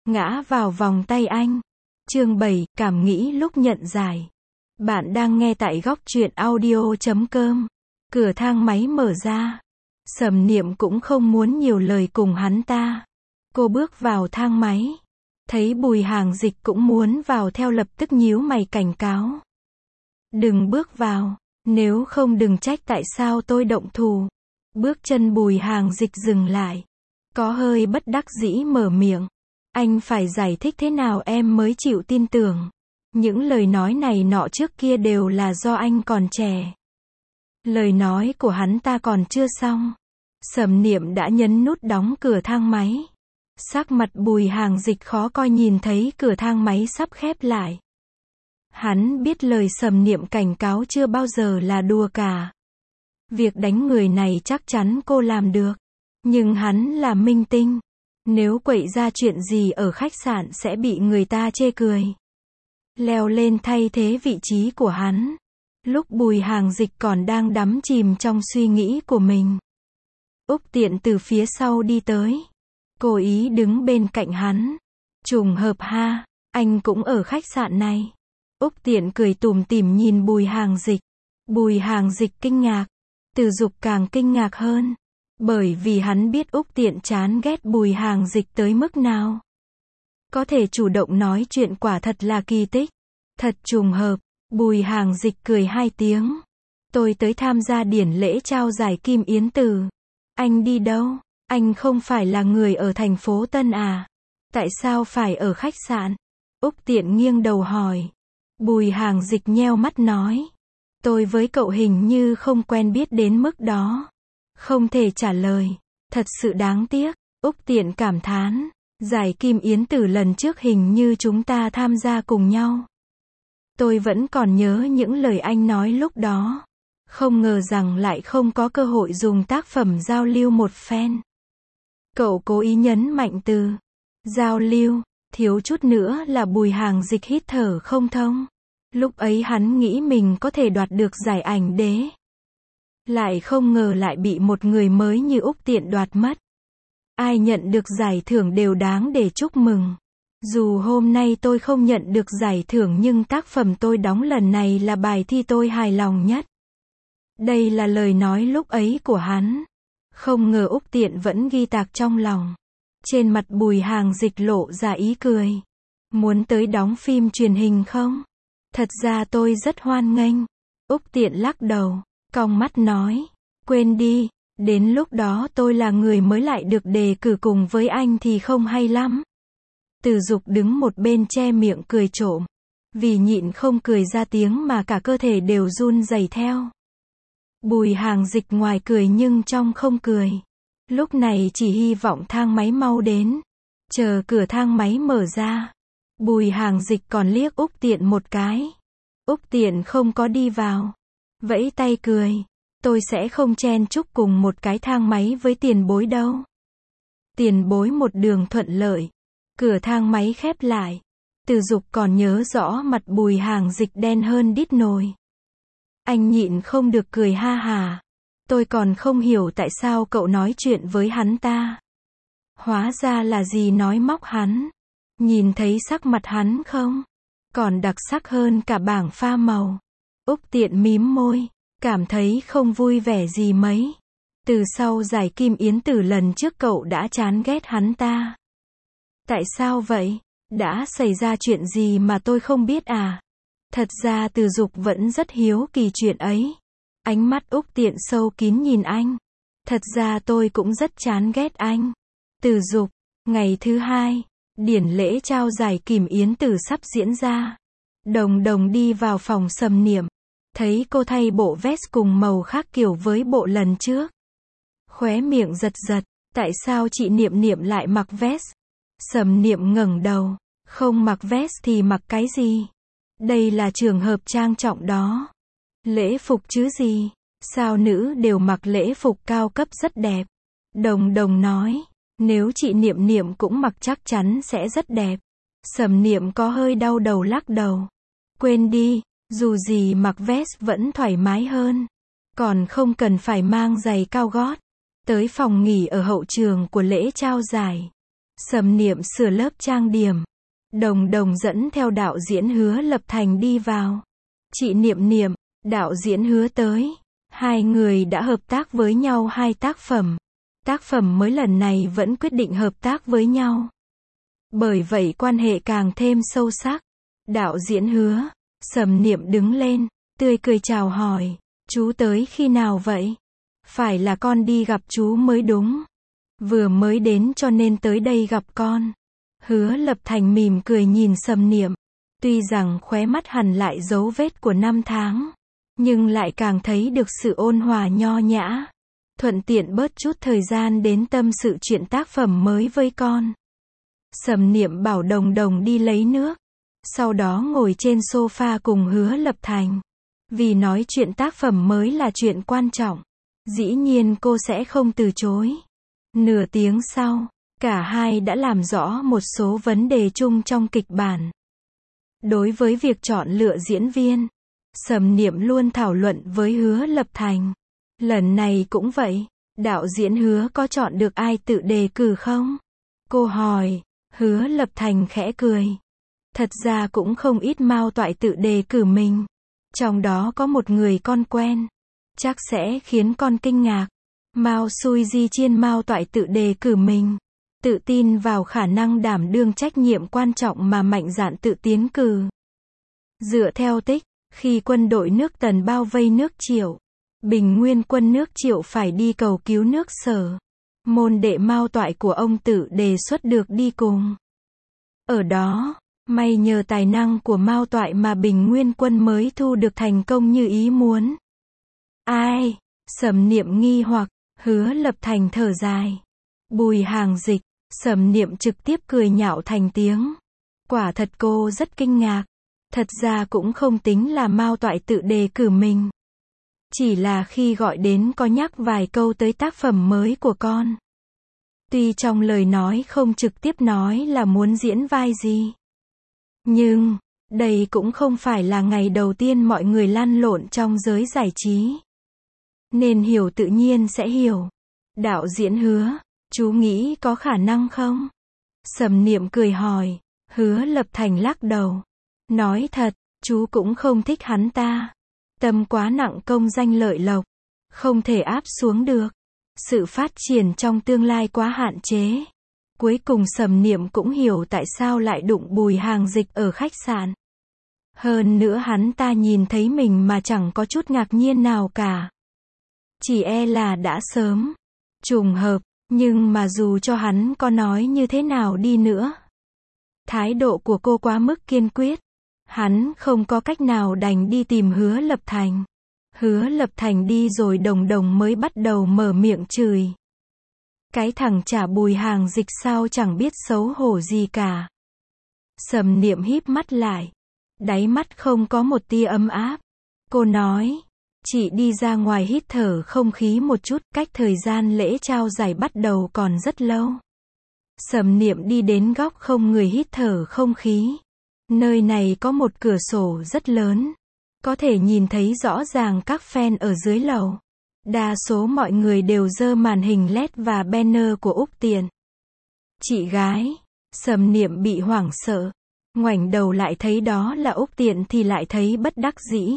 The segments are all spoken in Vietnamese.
ngã vào vòng tay anh. Chương 7, cảm nghĩ lúc nhận giải. Bạn đang nghe tại góc truyện audio.com. Cửa thang máy mở ra. Sầm Niệm cũng không muốn nhiều lời cùng hắn ta. Cô bước vào thang máy. Thấy Bùi Hàng Dịch cũng muốn vào theo, lập tức nhíu mày cảnh cáo. Đừng bước vào, nếu không đừng trách tại sao tôi động thủ. Bước chân Bùi Hàng Dịch dừng lại. Có hơi bất đắc dĩ mở miệng. Anh phải giải thích thế nào em mới chịu tin tưởng. Những lời nói này nọ trước kia đều là do anh còn trẻ. Lời nói của hắn ta còn chưa xong. Sầm Niệm đã nhấn nút đóng cửa thang máy. Sắc mặt Bùi Hàng Dịch khó coi nhìn thấy cửa thang máy sắp khép lại. Hắn biết lời Sầm Niệm cảnh cáo chưa bao giờ là đùa cả. Việc đánh người này chắc chắn cô làm được. Nhưng hắn là minh tinh. Nếu quậy ra chuyện gì ở khách sạn sẽ bị người ta chê cười. Leo lên thay thế vị trí của hắn. Lúc Bùi Hàng Dịch còn đang đắm chìm trong suy nghĩ của mình. Úc Tiện từ phía sau đi tới. Cố ý đứng bên cạnh hắn. Trùng hợp ha, anh cũng ở khách sạn này. Úc Tiện cười tủm tỉm nhìn Bùi Hàng Dịch. Bùi Hàng Dịch kinh ngạc. Từ Dục càng kinh ngạc hơn. Bởi vì hắn biết Úc Tiện chán ghét Bùi Hàng Dịch tới mức nào. Có thể chủ động nói chuyện quả thật là kỳ tích. Thật trùng hợp. Bùi Hàng Dịch cười hai tiếng. Tôi tới tham gia điển lễ trao giải Kim Yến Tử. Anh đi đâu? Anh không phải là người ở thành phố Tân à? Tại sao phải ở khách sạn? Úc Tiện nghiêng đầu hỏi. Bùi Hàng Dịch nheo mắt nói. Tôi với cậu hình như không quen biết đến mức đó. Không thể trả lời. Thật sự đáng tiếc. Úc Tiện cảm thán. Giải Kim Yến Tử lần trước hình như chúng ta tham gia cùng nhau. Tôi vẫn còn nhớ những lời anh nói lúc đó. Không ngờ rằng lại không có cơ hội dùng tác phẩm giao lưu một phen. Cậu cố ý nhấn mạnh từ giao lưu, thiếu chút nữa là Bùi Hàng Dịch hít thở không thông. Lúc ấy hắn nghĩ mình có thể đoạt được giải ảnh đế. Lại không ngờ lại bị một người mới như Úc Tiện đoạt mất. Ai nhận được giải thưởng đều đáng để chúc mừng. Dù hôm nay tôi không nhận được giải thưởng nhưng tác phẩm tôi đóng lần này là bài thi tôi hài lòng nhất. Đây là lời nói lúc ấy của hắn. Không ngờ Úc Tiện vẫn ghi tạc trong lòng. Trên mặt Bùi Hàng Dịch lộ ra ý cười. Muốn tới đóng phim truyền hình không? Thật ra tôi rất hoan nghênh. Úc Tiện lắc đầu, cong mắt nói. Quên đi, đến lúc đó tôi là người mới lại được đề cử cùng với anh thì không hay lắm. Từ Dục đứng một bên che miệng cười trộm. Vì nhịn không cười ra tiếng mà cả cơ thể đều run rẩy theo. Bùi Hàng Dịch ngoài cười nhưng trong không cười. Lúc này chỉ hy vọng thang máy mau đến. Chờ cửa thang máy mở ra. Bùi Hàng Dịch còn liếc Úc Tiện một cái. Úc Tiện không có đi vào. Vẫy tay cười. Tôi sẽ không chen chúc cùng một cái thang máy với tiền bối đâu. Tiền bối một đường thuận lợi. Cửa thang máy khép lại. Từ Dục còn nhớ rõ mặt Bùi Hàng Dịch đen hơn đít nồi. Anh nhịn không được cười ha hà. Tôi còn không hiểu tại sao cậu nói chuyện với hắn ta. Hóa ra là gì nói móc hắn. Nhìn thấy sắc mặt hắn không? Còn đặc sắc hơn cả bảng pha màu. Úc Tiện mím môi. Cảm thấy không vui vẻ gì mấy. Từ sau giải Kim Yến Tử lần trước cậu đã chán ghét hắn ta. Tại sao vậy? Đã xảy ra chuyện gì mà tôi không biết à? Thật ra Từ Dục vẫn rất hiếu kỳ chuyện ấy. Ánh mắt Úc Tiện sâu kín nhìn anh. Thật ra tôi cũng rất chán ghét anh. Từ Dục, ngày thứ hai, điển lễ trao giải Kim Yến Tử sắp diễn ra. Đồng Đồng đi vào phòng Sầm Niệm. Thấy cô thay bộ vest cùng màu khác kiểu với bộ lần trước. Khóe miệng giật giật. Tại sao chị Niệm Niệm lại mặc vest? Sầm Niệm ngẩng đầu. Không mặc vest thì mặc cái gì? Đây là trường hợp trang trọng đó. Lễ phục chứ gì? Sao nữ đều mặc lễ phục cao cấp rất đẹp. Đồng Đồng nói. Nếu chị Niệm Niệm cũng mặc chắc chắn sẽ rất đẹp. Sầm Niệm có hơi đau đầu lắc đầu. Quên đi, dù gì mặc vest vẫn thoải mái hơn. Còn không cần phải mang giày cao gót. Tới phòng nghỉ ở hậu trường của lễ trao giải. Sầm Niệm sửa lớp trang điểm. Đồng Đồng dẫn theo đạo diễn Hứa Lập Thành đi vào. Chị Niệm Niệm, đạo diễn Hứa tới. Hai người đã hợp tác với nhau 2 tác phẩm. Tác phẩm mới lần này vẫn quyết định hợp tác với nhau. Bởi vậy quan hệ càng thêm sâu sắc. Đạo diễn Hứa. Sầm Niệm đứng lên, tươi cười chào hỏi. Chú tới khi nào vậy? Phải là con đi gặp chú mới đúng. Vừa mới đến cho nên tới đây gặp con. Hứa Lập Thành mỉm cười nhìn Sầm Niệm. Tuy rằng khóe mắt hằn lại dấu vết của năm tháng, nhưng lại càng thấy được sự ôn hòa nho nhã. Thuận tiện bớt chút thời gian đến tâm sự chuyện tác phẩm mới với con. Sầm Niệm bảo Đồng Đồng đi lấy nước. Sau đó ngồi trên sofa cùng Hứa Lập Thành. Vì nói chuyện tác phẩm mới là chuyện quan trọng. Dĩ nhiên cô sẽ không từ chối. Nửa tiếng sau, cả hai đã làm rõ một số vấn đề chung trong kịch bản. Đối với việc chọn lựa diễn viên, Sầm Niệm luôn thảo luận với Hứa Lập Thành. Lần này cũng vậy, đạo diễn Hứa có chọn được ai tự đề cử không? Cô hỏi. Hứa Lập Thành khẽ cười. Thật ra cũng không ít Mao Toại tự đề cử mình. Trong đó có một người con quen. Chắc sẽ khiến con kinh ngạc. Mao Xui Di Chiên Mao Toại tự đề cử mình. Tự tin vào khả năng đảm đương trách nhiệm quan trọng mà mạnh dạn tự tiến cử. Dựa theo tích, khi quân đội nước Tần bao vây nước Triệu, Bình Nguyên quân nước Triệu phải đi cầu cứu nước Sở. Môn đệ Mao Toại của ông tự đề xuất được đi cùng. Ở đó, may nhờ tài năng của Mao Toại mà Bình Nguyên quân mới thu được thành công như ý muốn. Ai? Sầm Niệm nghi hoặc. Hứa Lập Thành thở dài. Bùi Hàng Dịch. Sầm Niệm trực tiếp cười nhạo thành tiếng. Quả thật cô rất kinh ngạc. Thật ra cũng không tính là Mao Toại tự đề cử mình. Chỉ là khi gọi đến có nhắc vài câu tới tác phẩm mới của con. Tuy trong lời nói không trực tiếp nói là muốn diễn vai gì. Nhưng, đây cũng không phải là ngày đầu tiên mọi người lăn lộn trong giới giải trí. Nên hiểu tự nhiên sẽ hiểu. Đạo diễn Hứa, chú nghĩ có khả năng không? Sầm Niệm cười hỏi. Hứa Lập Thành lắc đầu. Nói thật, chú cũng không thích hắn ta. Tâm quá nặng công danh lợi lộc. Không thể áp xuống được. Sự phát triển trong tương lai quá hạn chế. Cuối cùng Sầm Niệm cũng hiểu tại sao lại đụng Bùi Hàng Dịch ở khách sạn. Hơn nữa hắn ta nhìn thấy mình mà chẳng có chút ngạc nhiên nào cả. Chỉ e là đã sớm trùng hợp, nhưng mà dù cho hắn có nói như thế nào đi nữa. Thái độ của cô quá mức kiên quyết. Hắn không có cách nào đành đi tìm Hứa Lập Thành. Hứa Lập Thành đi rồi Đồng Đồng mới bắt đầu mở miệng chửi. Cái thằng trả Bùi Hàng Dịch sao chẳng biết xấu hổ gì cả. Sầm Niệm híp mắt lại. Đáy mắt không có một tia ấm áp. Cô nói. Chị đi ra ngoài hít thở không khí một chút, cách thời gian lễ trao giải bắt đầu còn rất lâu. Sầm Niệm đi đến góc không người hít thở không khí. Nơi này có một cửa sổ rất lớn. Có thể nhìn thấy rõ ràng các fan ở dưới lầu. Đa số mọi người đều giơ màn hình LED và banner của Úc Tiện. Chị gái. Sầm Niệm bị hoảng sợ. Ngoảnh đầu lại thấy đó là Úc Tiện thì lại thấy bất đắc dĩ.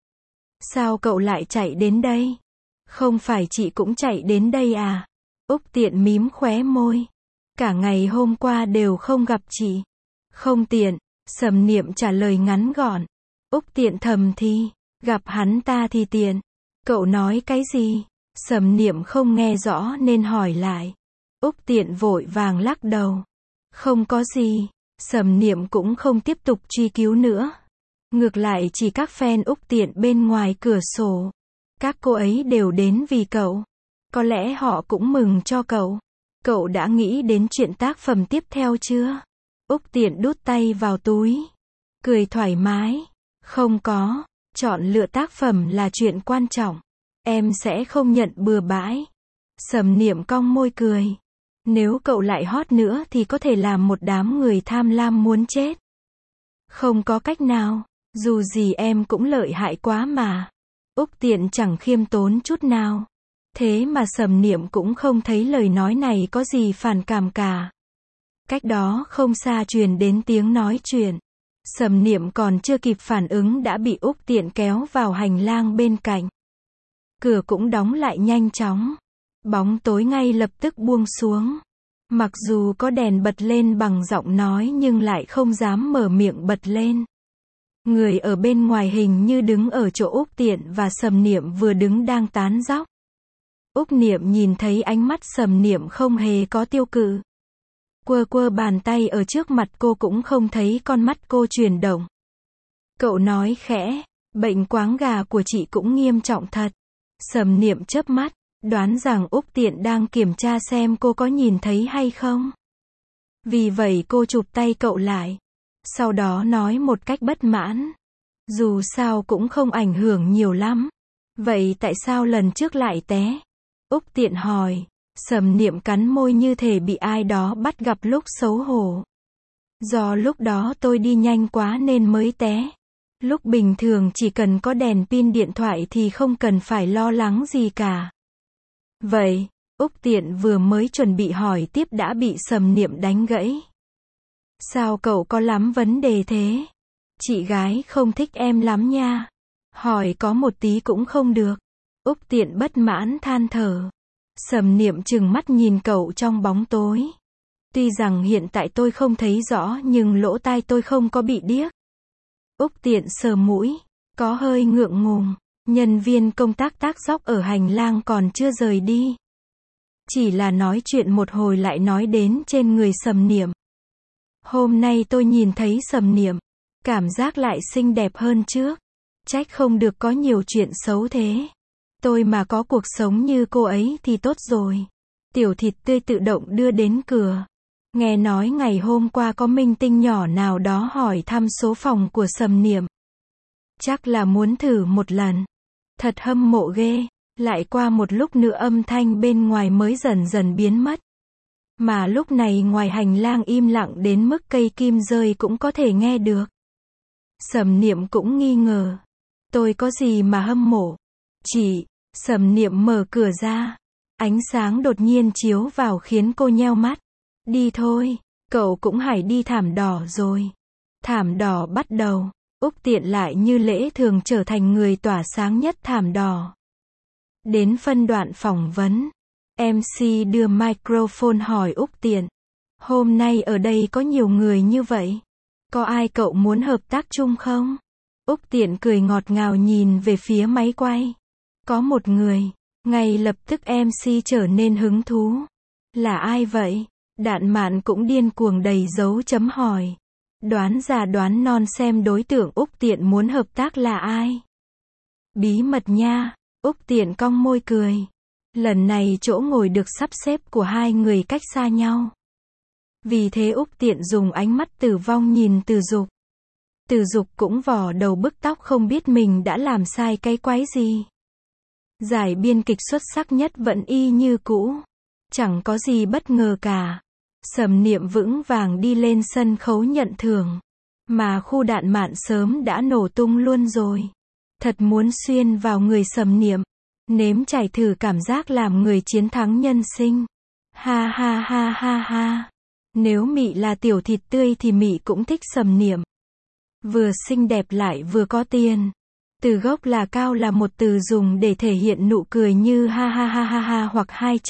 Sao cậu lại chạy đến đây? Không phải chị cũng chạy đến đây à? Úc Tiện mím khóe môi. Cả ngày hôm qua đều không gặp chị. Không tiện. Sầm Niệm trả lời ngắn gọn. Úc Tiện thầm thì. Gặp hắn ta thì tiện. Cậu nói cái gì? Sầm Niệm không nghe rõ nên hỏi lại. Úc Tiện vội vàng lắc đầu. Không có gì. Sầm Niệm cũng không tiếp tục truy cứu nữa. Ngược lại chỉ các fan Úc Tiện bên ngoài cửa sổ. Các cô ấy đều đến vì cậu. Có lẽ họ cũng mừng cho cậu. Cậu đã nghĩ đến chuyện tác phẩm tiếp theo chưa? Úc Tiện đút tay vào túi. Cười thoải mái. Không có. Chọn lựa tác phẩm là chuyện quan trọng. Em sẽ không nhận bừa bãi. Sầm Niệm cong môi cười. Nếu cậu lại hot nữa thì có thể làm một đám người tham lam muốn chết. Không có cách nào. Dù gì em cũng lợi hại quá mà. Úc Tiện chẳng khiêm tốn chút nào. Thế mà Sầm Niệm cũng không thấy lời nói này có gì phản cảm cả. Cách đó không xa truyền đến tiếng nói chuyện. Sầm Niệm còn chưa kịp phản ứng đã bị Úc Tiện kéo vào hành lang bên cạnh. Cửa cũng đóng lại nhanh chóng. Bóng tối ngay lập tức buông xuống. Mặc dù có đèn bật lên bằng giọng nói nhưng lại không dám mở miệng bật lên. Người ở bên ngoài hình như đứng ở chỗ Úc Tiện và Sầm Niệm vừa đứng đang tán dóc. Úc Niệm nhìn thấy ánh mắt Sầm Niệm không hề có tiêu cự. Quơ quơ bàn tay ở trước mặt cô cũng không thấy con mắt cô chuyển động. Cậu nói khẽ, bệnh quáng gà của chị cũng nghiêm trọng thật. Sầm Niệm chớp mắt, đoán rằng Úc Tiện đang kiểm tra xem cô có nhìn thấy hay không. Vì vậy cô chụp tay cậu lại. Sau đó nói một cách bất mãn. Dù sao cũng không ảnh hưởng nhiều lắm. Vậy tại sao lần trước lại té? Úc Tiện hỏi. Sầm Niệm cắn môi như thể bị ai đó bắt gặp lúc xấu hổ. Do lúc đó tôi đi nhanh quá nên mới té. Lúc bình thường chỉ cần có đèn pin điện thoại thì không cần phải lo lắng gì cả. Vậy, Úc Tiện vừa mới chuẩn bị hỏi tiếp đã bị Sầm Niệm đánh gãy. Sao cậu có lắm vấn đề thế? Chị gái không thích em lắm nha. Hỏi có một tí cũng không được. Úc Tiện bất mãn than thở. Sầm Niệm trừng mắt nhìn cậu trong bóng tối. Tuy rằng hiện tại tôi không thấy rõ nhưng lỗ tai tôi không có bị điếc. Úc Tiện sờ mũi, có hơi ngượng ngùng. Nhân viên công tác tác dóc ở hành lang còn chưa rời đi. Chỉ là nói chuyện một hồi lại nói đến trên người Sầm Niệm. Hôm nay tôi nhìn thấy Sầm Niệm, cảm giác lại xinh đẹp hơn trước. Trách không được có nhiều chuyện xấu thế. Tôi mà có cuộc sống như cô ấy thì tốt rồi. Tiểu Thịt Tươi tự động đưa đến cửa. Nghe nói ngày hôm qua có minh tinh nhỏ nào đó hỏi thăm số phòng của Sầm Niệm. Chắc là muốn thử một lần. Thật hâm mộ ghê. Lại qua một lúc nữa âm thanh bên ngoài mới dần dần biến mất. Mà lúc này ngoài hành lang im lặng đến mức cây kim rơi cũng có thể nghe được. Sầm Niệm cũng nghi ngờ. Tôi có gì mà hâm mộ? Chị, Sầm Niệm mở cửa ra. Ánh sáng đột nhiên chiếu vào khiến cô nheo mắt. Đi thôi, cậu cũng hãy đi thảm đỏ rồi. Thảm đỏ bắt đầu. Úc Tiện lại như lễ thường trở thành người tỏa sáng nhất thảm đỏ. Đến phân đoạn phỏng vấn. MC đưa microphone hỏi Úc Tiện. Hôm nay ở đây có nhiều người như vậy. Có ai cậu muốn hợp tác chung không? Úc Tiện cười ngọt ngào nhìn về phía máy quay. Có một người. Ngay lập tức MC trở nên hứng thú. Là ai vậy? Đạn Mạn cũng điên cuồng đầy dấu chấm hỏi. Đoán già đoán non xem đối tượng Úc Tiện muốn hợp tác là ai. Bí mật nha. Úc Tiện cong môi cười. Lần này chỗ ngồi được sắp xếp của hai người cách xa nhau. Vì thế Úc Tiện dùng ánh mắt tử vong nhìn Từ Dục. Từ Dục cũng vò đầu bứt tóc không biết mình đã làm sai cái quái gì. Giải biên kịch xuất sắc nhất vẫn y như cũ. Chẳng có gì bất ngờ cả. Sầm Niệm vững vàng đi lên sân khấu nhận thưởng. Mà khu Đạn Mạn sớm đã nổ tung luôn rồi. Thật muốn xuyên vào người Sầm Niệm. Nếm trải thử cảm giác làm người chiến thắng nhân sinh. Ha ha ha ha ha. Nếu Mị là Tiểu Thịt Tươi thì Mị cũng thích Sầm Niệm. Vừa xinh đẹp lại vừa có tiền. Từ gốc là cao là một từ dùng để thể hiện nụ cười như ha ha ha ha ha hoặc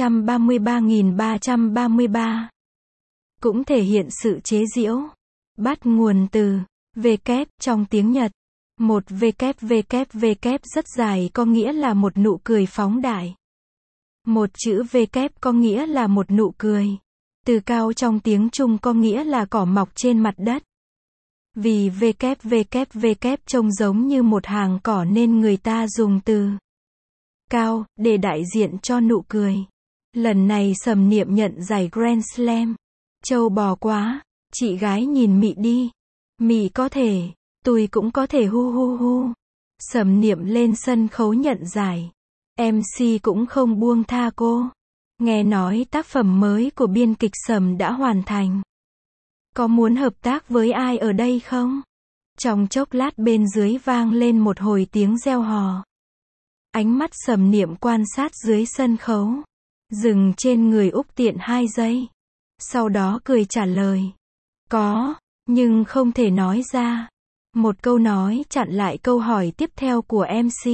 233.333. Cũng thể hiện sự chế giễu. Bắt nguồn từ W trong tiếng Nhật. Một WWW rất dài có nghĩa là một nụ cười phóng đại. Một chữ W có nghĩa là một nụ cười. Từ cao trong tiếng Trung có nghĩa là cỏ mọc trên mặt đất. Vì WWW trông giống như một hàng cỏ nên người ta dùng từ cao để đại diện cho nụ cười. Lần này Sầm Niệm nhận giải Grand Slam. Trâu bò quá. Chị gái nhìn Mị đi. Mị có thể. Tôi cũng có thể hu hu hu. Sầm Niệm lên sân khấu nhận giải. MC cũng không buông tha cô. Nghe nói tác phẩm mới của biên kịch Sầm đã hoàn thành. Có muốn hợp tác với ai ở đây không? Trong chốc lát bên dưới vang lên một hồi tiếng reo hò. Ánh mắt Sầm Niệm quan sát dưới sân khấu. Dừng trên người Úc Tiện 2 giây. Sau đó cười trả lời. Có, nhưng không thể nói ra. Một câu nói chặn lại câu hỏi tiếp theo của MC.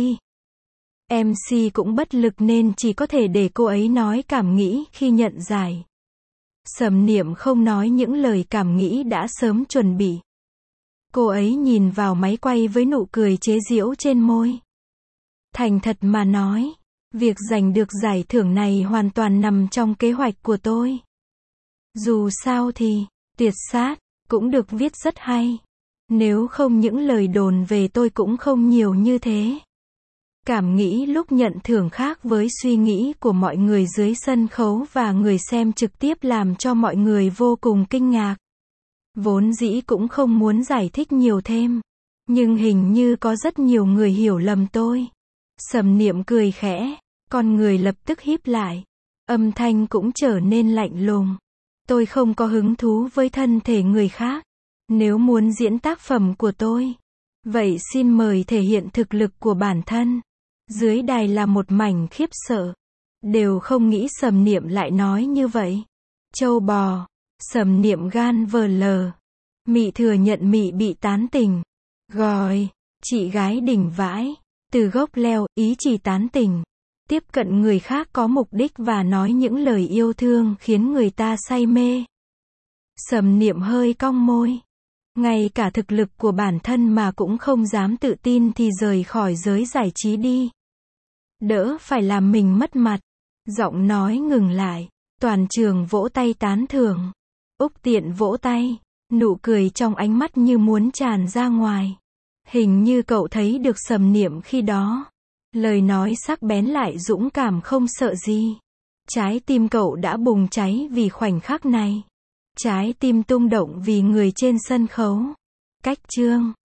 MC cũng bất lực nên chỉ có thể để cô ấy nói cảm nghĩ khi nhận giải. Sầm Niệm không nói những lời cảm nghĩ đã sớm chuẩn bị. Cô ấy nhìn vào máy quay với nụ cười chế giễu trên môi. Thành thật mà nói, việc giành được giải thưởng này hoàn toàn nằm trong kế hoạch của tôi. Dù sao thì, Tuyệt Sát cũng được viết rất hay. Nếu không những lời đồn về tôi cũng không nhiều như thế. Cảm nghĩ lúc nhận thưởng khác với suy nghĩ của mọi người dưới sân khấu và người xem trực tiếp làm cho mọi người vô cùng kinh ngạc. Vốn dĩ cũng không muốn giải thích nhiều thêm. Nhưng hình như có rất nhiều người hiểu lầm tôi. Sầm Niệm cười khẽ, con người lập tức híp lại. Âm thanh cũng trở nên lạnh lùng. Tôi không có hứng thú với thân thể người khác. Nếu muốn diễn tác phẩm của tôi, vậy xin mời thể hiện thực lực của bản thân. Dưới đài là một mảnh khiếp sợ. Đều không nghĩ Sầm Niệm lại nói như vậy. Trâu bò. Sầm Niệm gan vờ lờ. Mị thừa nhận mị bị tán tỉnh. Gọi. Chị gái đỉnh vãi. Từ gốc leo, ý chỉ tán tỉnh. Tiếp cận người khác có mục đích và nói những lời yêu thương khiến người ta say mê. Sầm Niệm hơi cong môi. Ngay cả thực lực của bản thân mà cũng không dám tự tin thì rời khỏi giới giải trí đi. Đỡ phải làm mình mất mặt. Giọng nói ngừng lại. Toàn trường vỗ tay tán thưởng. Úc Tiện vỗ tay. Nụ cười trong ánh mắt như muốn tràn ra ngoài. Hình như cậu thấy được Sầm Niệm khi đó. Lời nói sắc bén lại dũng cảm không sợ gì. Trái tim cậu đã bùng cháy vì khoảnh khắc này. Trái tim tung động vì người trên sân khấu. Cách chương